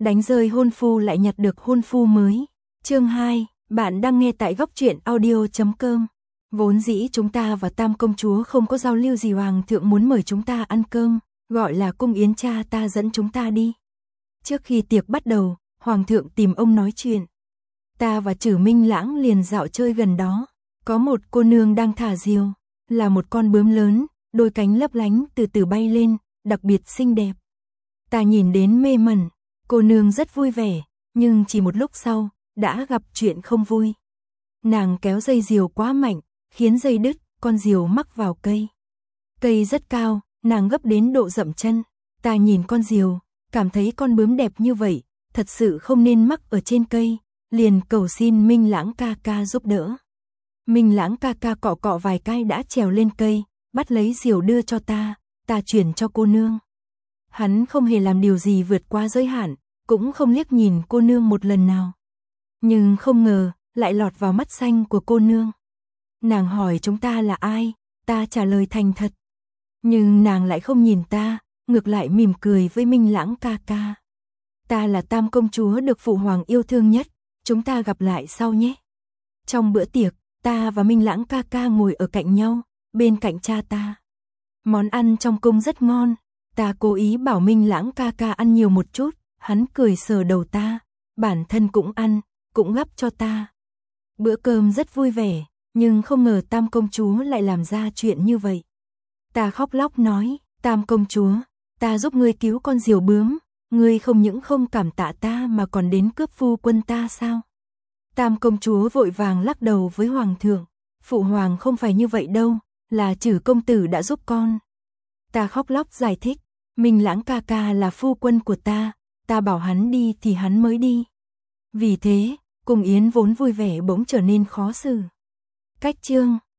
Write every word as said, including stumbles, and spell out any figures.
đánh rơi hôn phu lại nhặt được hôn phu mới. Chương hai, bạn đang nghe tại góc truyện audio chấm com. Vốn dĩ chúng ta và Tam công chúa không có giao lưu gì, hoàng thượng muốn mời chúng ta ăn cơm, gọi là cung yến, cha ta dẫn chúng ta đi. Trước khi tiệc bắt đầu, hoàng thượng tìm ông nói chuyện. Ta và Trử Minh Lãng liền dạo chơi gần đó, có một cô nương đang thả diều, là một con bướm lớn, đôi cánh lấp lánh từ từ bay lên, đặc biệt xinh đẹp. Ta nhìn đến mê mẩn, cô nương rất vui vẻ, nhưng chỉ một lúc sau, đã gặp chuyện không vui. Nàng kéo dây diều quá mạnh, khiến dây đứt, con diều mắc vào cây. Cây rất cao, nàng gấp đến độ dậm chân. Ta nhìn con diều, cảm thấy con bướm đẹp như vậy, thật sự không nên mắc ở trên cây, liền cầu xin Minh Lãng ca ca giúp đỡ. Minh Lãng ca ca cọ cọ vài cái đã trèo lên cây, bắt lấy diều đưa cho ta, ta chuyển cho cô nương. Hắn không hề làm điều gì vượt qua giới hạn, cũng không liếc nhìn cô nương một lần nào. Nhưng không ngờ, lại lọt vào mắt xanh của cô nương. Nàng hỏi chúng ta là ai, ta trả lời thành thật. Nhưng nàng lại không nhìn ta, ngược lại mỉm cười với Minh Lãng ca ca. Ta là Tam công chúa được phụ hoàng yêu thương nhất, chúng ta gặp lại sau nhé. Trong bữa tiệc, ta và Minh Lãng ca ca ngồi ở cạnh nhau, bên cạnh cha ta. Món ăn trong cung rất ngon, ta cố ý bảo Minh Lãng ca ca ăn nhiều một chút, hắn cười sờ đầu ta, bản thân cũng ăn, cũng gắp cho ta. Bữa cơm rất vui vẻ, nhưng không ngờ Tam công chúa lại làm ra chuyện như vậy. Ta khóc lóc nói, Tam công chúa, ta giúp ngươi cứu con diều bướm, ngươi không những không cảm tạ ta mà còn đến cướp phu quân ta sao? Tam công chúa vội vàng lắc đầu với hoàng thượng, phụ hoàng không phải như vậy đâu, là Trử công tử đã giúp con. Ta khóc lóc giải thích, Minh Lãng ca ca là phu quân của ta, ta bảo hắn đi thì hắn mới đi. Vì thế, cung yến vốn vui vẻ bỗng trở nên khó xử. Cách chương